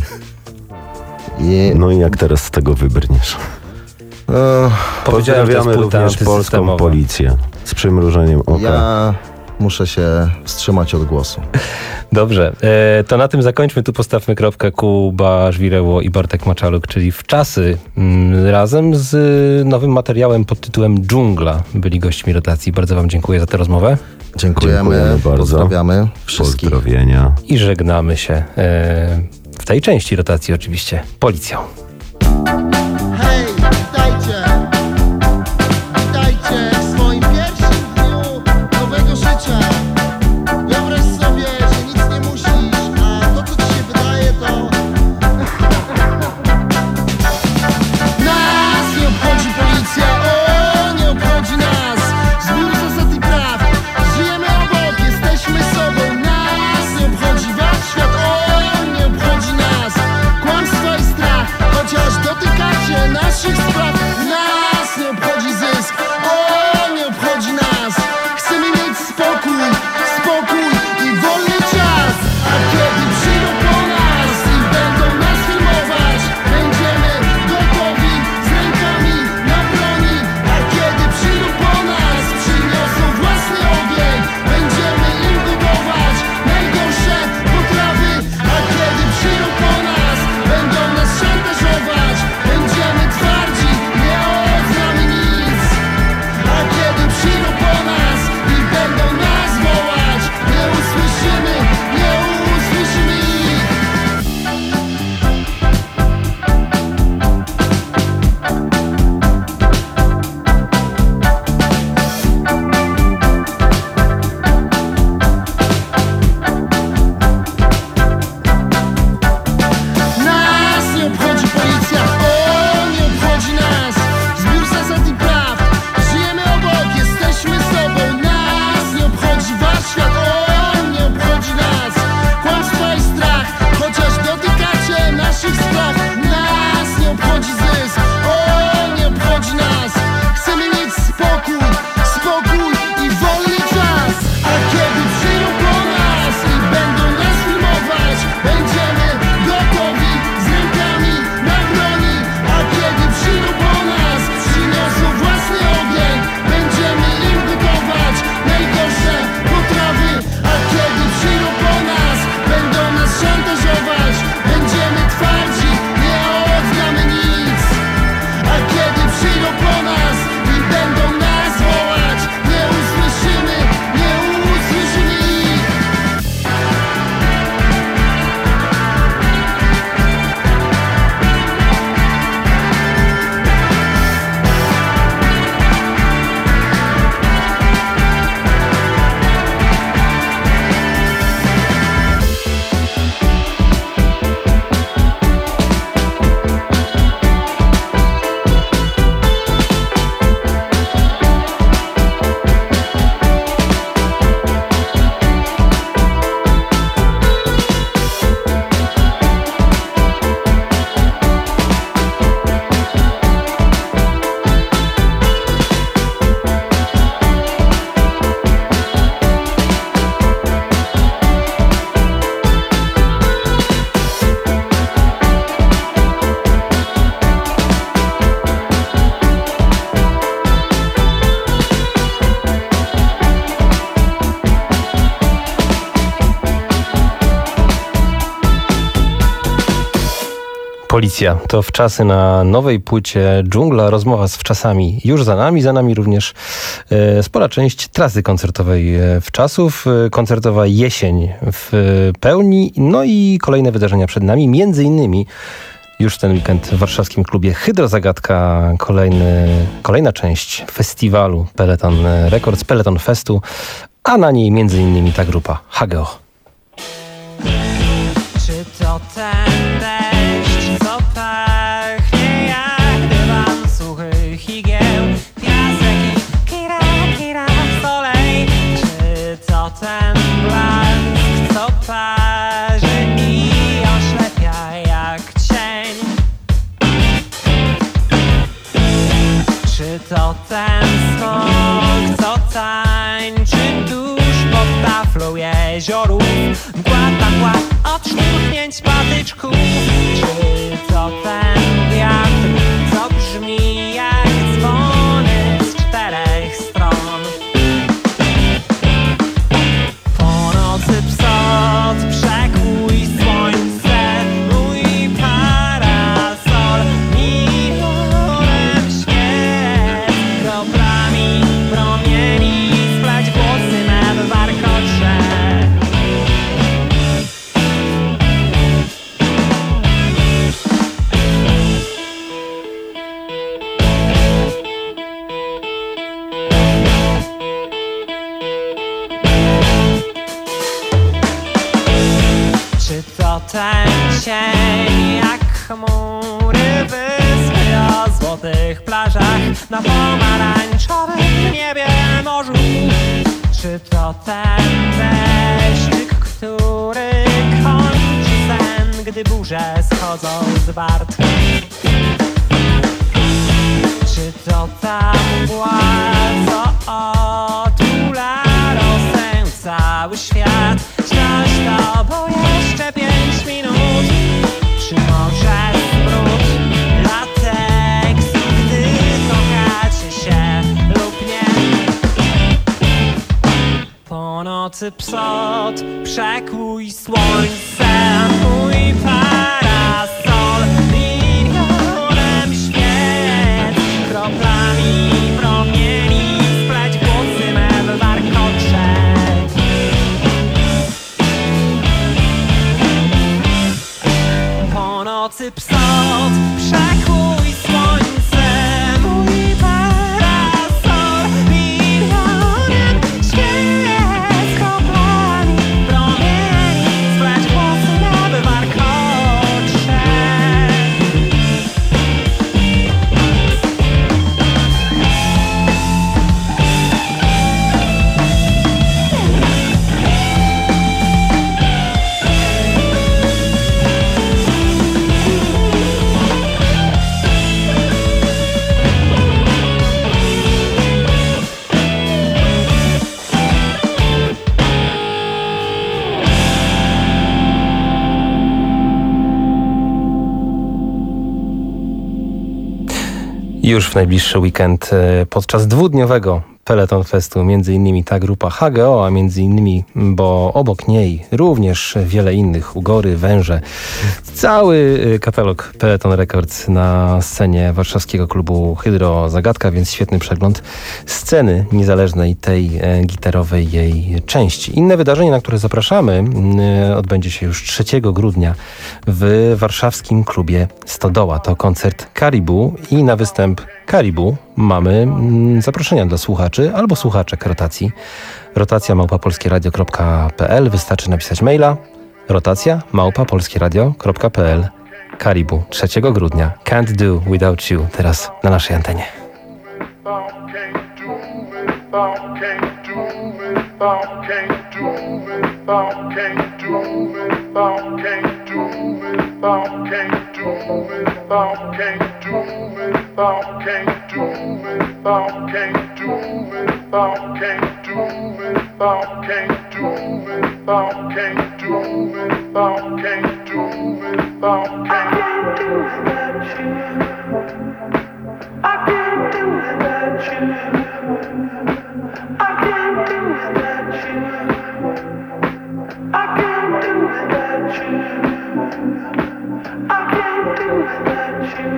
I... No i jak teraz z tego wybrniesz? E, Powiedziałem, że to jest Pozdrawiamy płyta również polską antysystemowa. policję z przymrużeniem oka. Ja muszę się wstrzymać od głosu. Dobrze, e, to na tym zakończmy. Tu postawmy kropkę. Kuba Żwireło i Bartek Maczaluk, czyli w czasy m, razem z nowym materiałem pod tytułem Dżungla byli gośćmi rotacji. Bardzo wam dziękuję za tę rozmowę. Dziękujemy, Dziękujemy bardzo. pozdrawiamy wszystkich. Pozdrowienia. I żegnamy się e, w tej części rotacji oczywiście policją. Hej, witajcie! Witajcie w swoim pierwszym dniu nowego życia. Wyobraź sobie, że nic nie musisz, a to co ci się wydaje to... Nas nie obchodzi policja, o, nie obchodzi nas. Zbiór zasad i praw, żyjemy obok, jesteśmy sobą. Nas nie obchodzi wasz świat, o, nie obchodzi nas. Kłamstwo i strach, chociaż dotykacie naszych spraw. Nas Alicja, to wczasy na nowej płycie Dżungla, rozmowa z wczasami już za nami, za nami również e, spora część trasy koncertowej e, wczasów, e, koncertowa jesień w e, pełni, no i kolejne wydarzenia przed nami, między innymi już ten weekend w warszawskim klubie Hydrozagadka, kolejny, kolejna część festiwalu Peloton Records, Peloton Festu, a na niej między innymi ta grupa H G O. Czy to ten deszcz, co pachnie jak dywan suchych igieł, piasek i kira, kira solej? Czy to ten blask, co parzy i oślepia jak cień? Czy to ten smok, co tańczy tuż pod taflą jeziorów? Mgła ta mgła od szturchnięć patyczków. Czy to ten wiatr, co brzmi jak dzwony z czterech stron? Po nocy psot, przekój słońce, mój parasol milionem świec, kroplami promieni splać włosy me w warkocze. Czy to ten cień jak chmury wyspy o złotych plażach na pomarańczowym niebie morzu? Czy to ten deszczyk, który kończy sen, gdy burze schodzą z wart? Czy to ta mgła, co otula rosę cały świat? Śmiać z tobą jeszcze pięć minut. Czy może smród lateksu, gdy kochacie się lub nie? Po nocy psot, przekój słońce, mój parasol milionem świec, kroplami promieni splać włosy me w warkocze. Po nocy psot, przekój słońce, mój parasol milionem świec, kroplami promieni splać włosy me w warkocze. Już w najbliższy weekend e, podczas dwudniowego Peloton Festu między innymi ta grupa H G O, a między innymi, bo obok niej również wiele innych, Ugory, Węże. Cały katalog Peloton Records na scenie warszawskiego klubu Hydrozagadka, więc świetny przegląd sceny niezależnej, tej e, gitarowej jej części. Inne wydarzenie, na które zapraszamy, e, odbędzie się już trzeciego grudnia w warszawskim klubie Stodoła. To koncert Caribou i na występ Caribou mamy mm, zaproszenia dla słuchaczy albo słuchaczek rotacji. Rotacja małpa polskieradio kropka p l. Wystarczy napisać maila. Rotacja małpa polskieradio kropka p l. Caribou trzeciego grudnia. Can't do without you. Teraz na naszej antenie. I can't do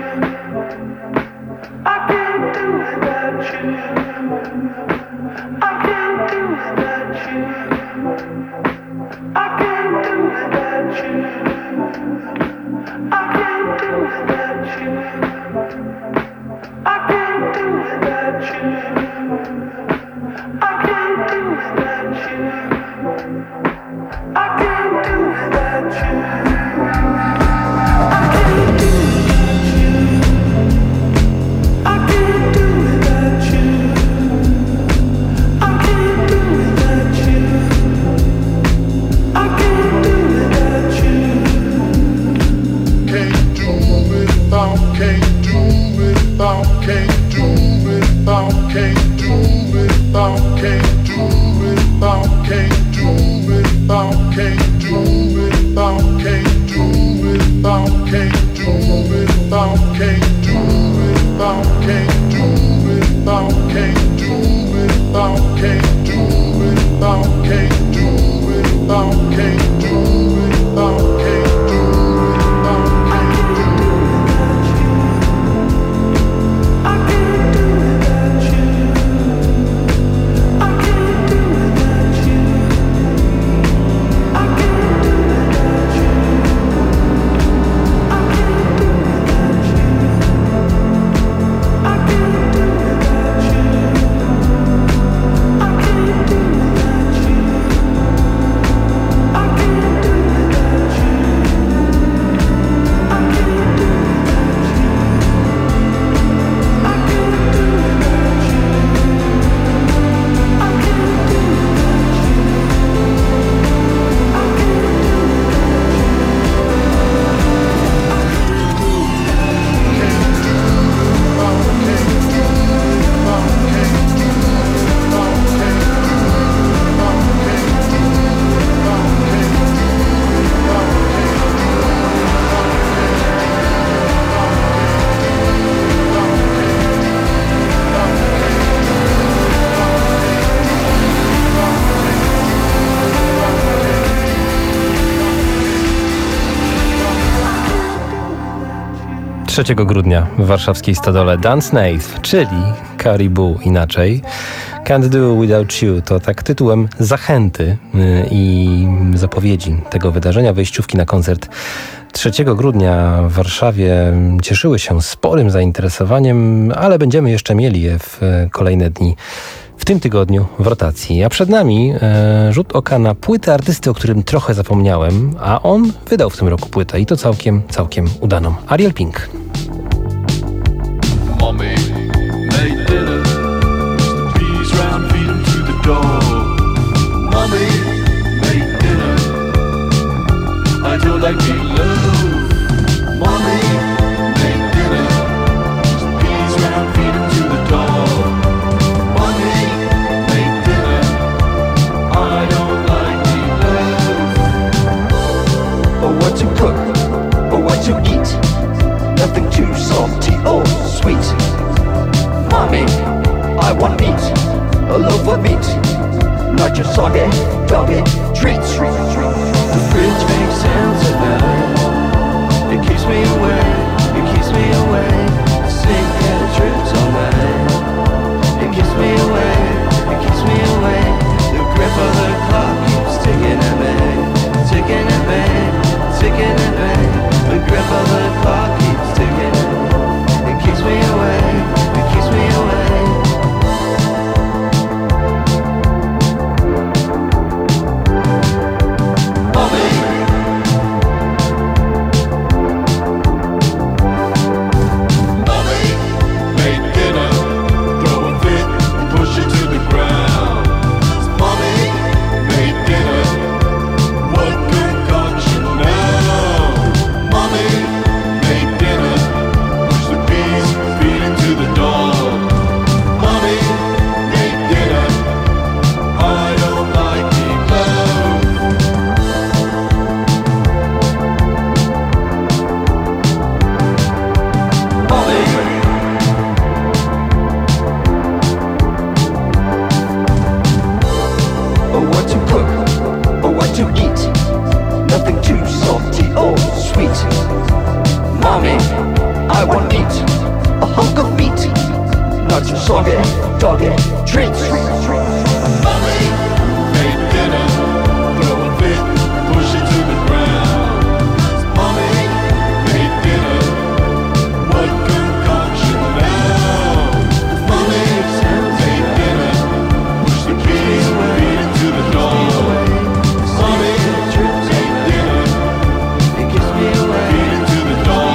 trzeciego grudnia w warszawskiej stodole Dance Nave, czyli Caribou inaczej. Can't Do Without You to tak tytułem zachęty i zapowiedzi tego wydarzenia. Wejściówki na koncert trzeciego grudnia w Warszawie cieszyły się sporym zainteresowaniem, ale będziemy jeszcze mieli je w kolejne dni w tym tygodniu w rotacji. A przed nami e, rzut oka na płytę artysty, o którym trochę zapomniałem, a on wydał w tym roku płytę i to całkiem, całkiem udaną. Ariel Pink. Mommy made dinner, the peas round, feed 'em to the door. Mommy made dinner, I don't like meatloaf. Mommy made dinner, the peas round, feed 'em to the door. Mommy made dinner, I don't like meatloaf. Or what to cook, or what to eat, nothing too salty or sweet. Mommy, I want meat, a loaf of meat, not your soggy, doggy treats. The fridge makes sounds at night. It keeps me awake, it keeps me awake. The sink and it drips all night. It keeps me awake, it keeps me awake. The grip of the clock keeps ticking at me, ticking at me, ticking at me. The grip of the clock keeps ticking at me. It keeps me awake, it keeps me awake. Mommy, Mommy made dinner, throw a fit and push it to the ground. Mommy made dinner, what concoction now? Mommy made dinner, push the peas, feed it to the dog. Mommy made dinner, I don't like meatloaf. Mommy, Or what to cook, or what to eat, nothing too salty or sweet. Mommy, I want meat, got you soggy, doggy treats. Mommy made dinner, throw a fit, push it to the ground. Mommy made dinner, what concoction now? Mommy made dinner, push the keys, feed it to the door. Mommy made dinner, feed it to the door.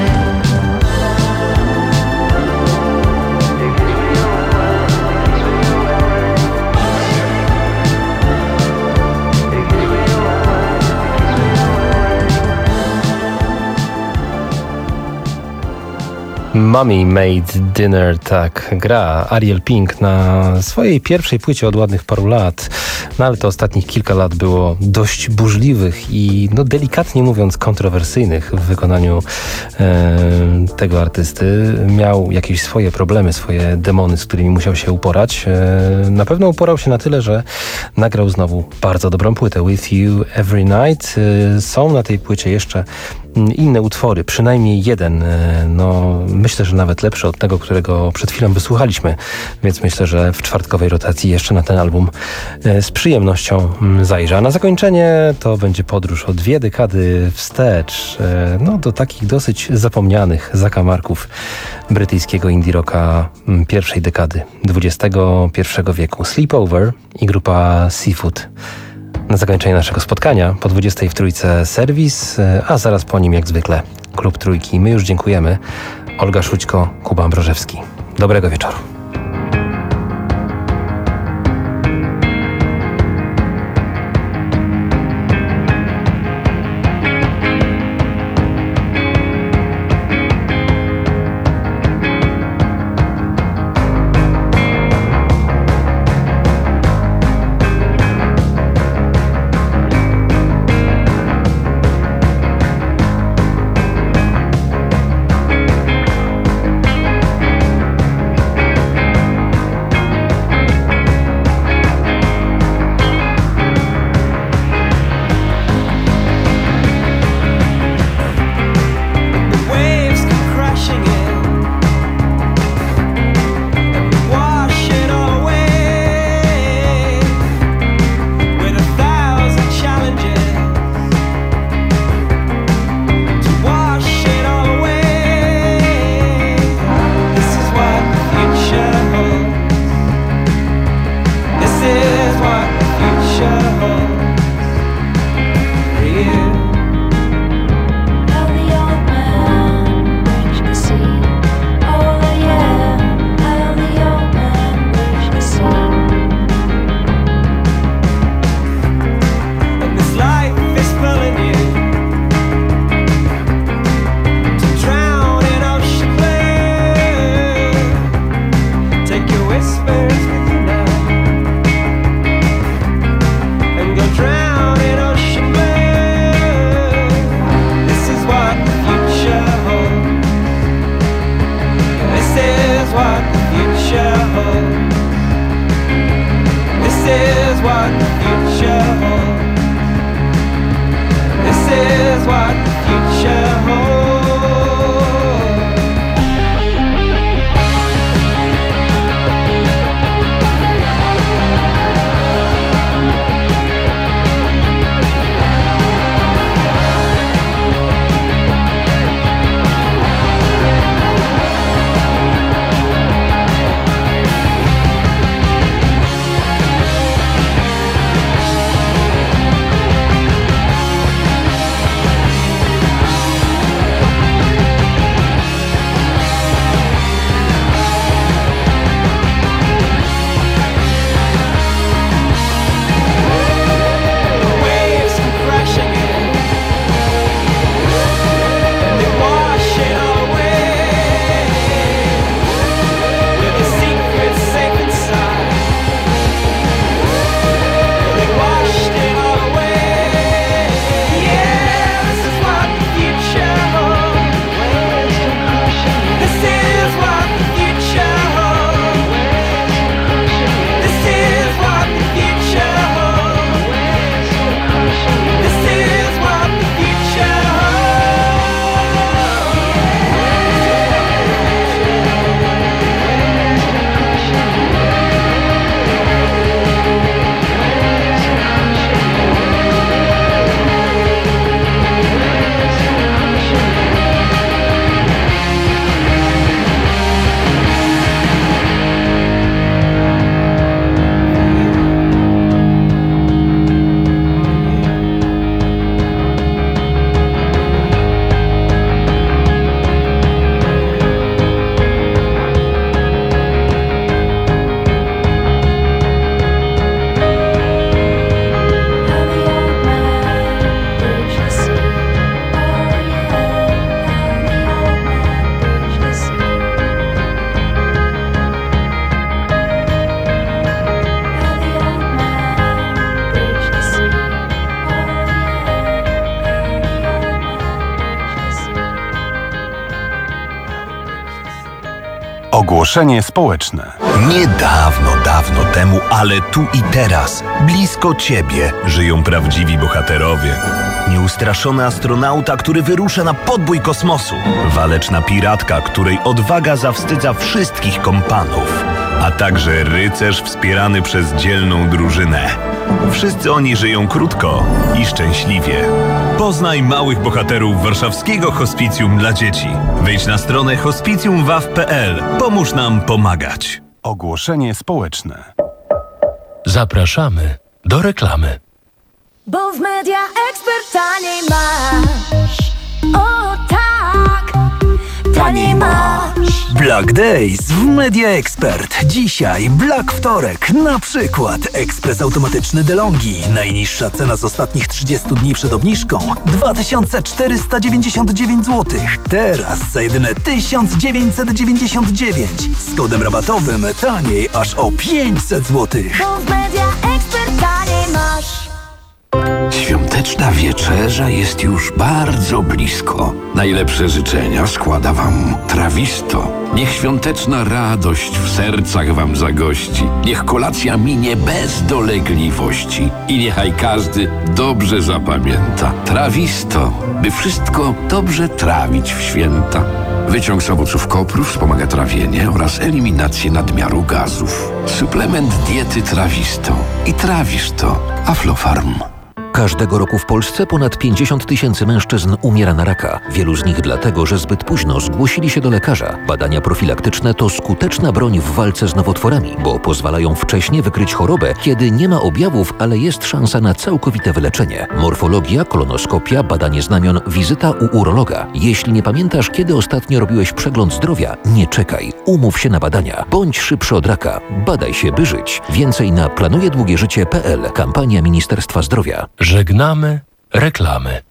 Mommy Made Dinner, tak gra Ariel Pink na swojej pierwszej płycie od ładnych paru lat, no ale to ostatnich kilka lat było dość burzliwych i no delikatnie mówiąc kontrowersyjnych w wykonaniu e, tego artysty. Miał jakieś swoje problemy, swoje demony, z którymi musiał się uporać. E, na pewno uporał się na tyle, że nagrał znowu bardzo dobrą płytę With You Every Night. E, są na tej płycie jeszcze inne utwory, przynajmniej jeden, no myślę, że nawet lepszy od tego, którego przed chwilą wysłuchaliśmy, więc myślę, że w czwartkowej rotacji jeszcze na ten album z przyjemnością zajrzę. A na zakończenie to będzie podróż o dwie dekady wstecz, no do takich dosyć zapomnianych zakamarków brytyjskiego indie rocka pierwszej dekady dwudziestego pierwszego wieku. Sleepover i grupa Seafood. Na zakończenie naszego spotkania po dwudziestej w Trójce serwis, a zaraz po nim jak zwykle Klub Trójki. My już dziękujemy. Olga Szućko, Kuba Ambrożewski. Dobrego wieczoru. Ogłoszenie społeczne. Niedawno, dawno temu, ale tu i teraz, blisko ciebie, żyją prawdziwi bohaterowie. Nieustraszony astronauta, który wyrusza na podbój kosmosu. Waleczna piratka, której odwaga zawstydza wszystkich kompanów. A także rycerz wspierany przez dzielną drużynę. Wszyscy oni żyją krótko i szczęśliwie. Poznaj małych bohaterów warszawskiego hospicjum dla dzieci. Wejdź na stronę hospicjum waw kropka p l. Pomóż nam pomagać. Ogłoszenie społeczne. Zapraszamy do reklamy. Bo w Media Expert taniej masz. O tak, taniej masz. Black Days w Media Expert. Dzisiaj Black Wtorek. Na przykład ekspres automatyczny DeLonghi. Najniższa cena z ostatnich trzydziestu dni przed obniżką dwa tysiące czterysta dziewięćdziesiąt dziewięć złotych. Teraz za jedyne tysiąc dziewięćset dziewięćdziesiąt dziewięć. Z kodem rabatowym taniej aż o pięćset złotych. Bo w Media Expert taniej masz. Świąteczna wieczerza jest już bardzo blisko. Najlepsze życzenia składa wam Trawisto. Niech świąteczna radość w sercach wam zagości. Niech kolacja minie bez dolegliwości. I niechaj każdy dobrze zapamięta. Trawisto, by wszystko dobrze trawić w święta. Wyciąg z owoców kopru wspomaga trawienie oraz eliminację nadmiaru gazów. Suplement diety Trawisto. I trawisz to. Aflofarm. Każdego roku w Polsce ponad pięćdziesiąt tysięcy mężczyzn umiera na raka. Wielu z nich dlatego, że zbyt późno zgłosili się do lekarza. Badania profilaktyczne to skuteczna broń w walce z nowotworami, bo pozwalają wcześnie wykryć chorobę, kiedy nie ma objawów, ale jest szansa na całkowite wyleczenie. Morfologia, kolonoskopia, badanie znamion, wizyta u urologa. Jeśli nie pamiętasz, kiedy ostatnio robiłeś przegląd zdrowia, nie czekaj. Umów się na badania. Bądź szybszy od raka. Badaj się, by żyć. Więcej na planujedługieżycie kropka p l. Kampania Ministerstwa Zdrowia. Żegnamy reklamy.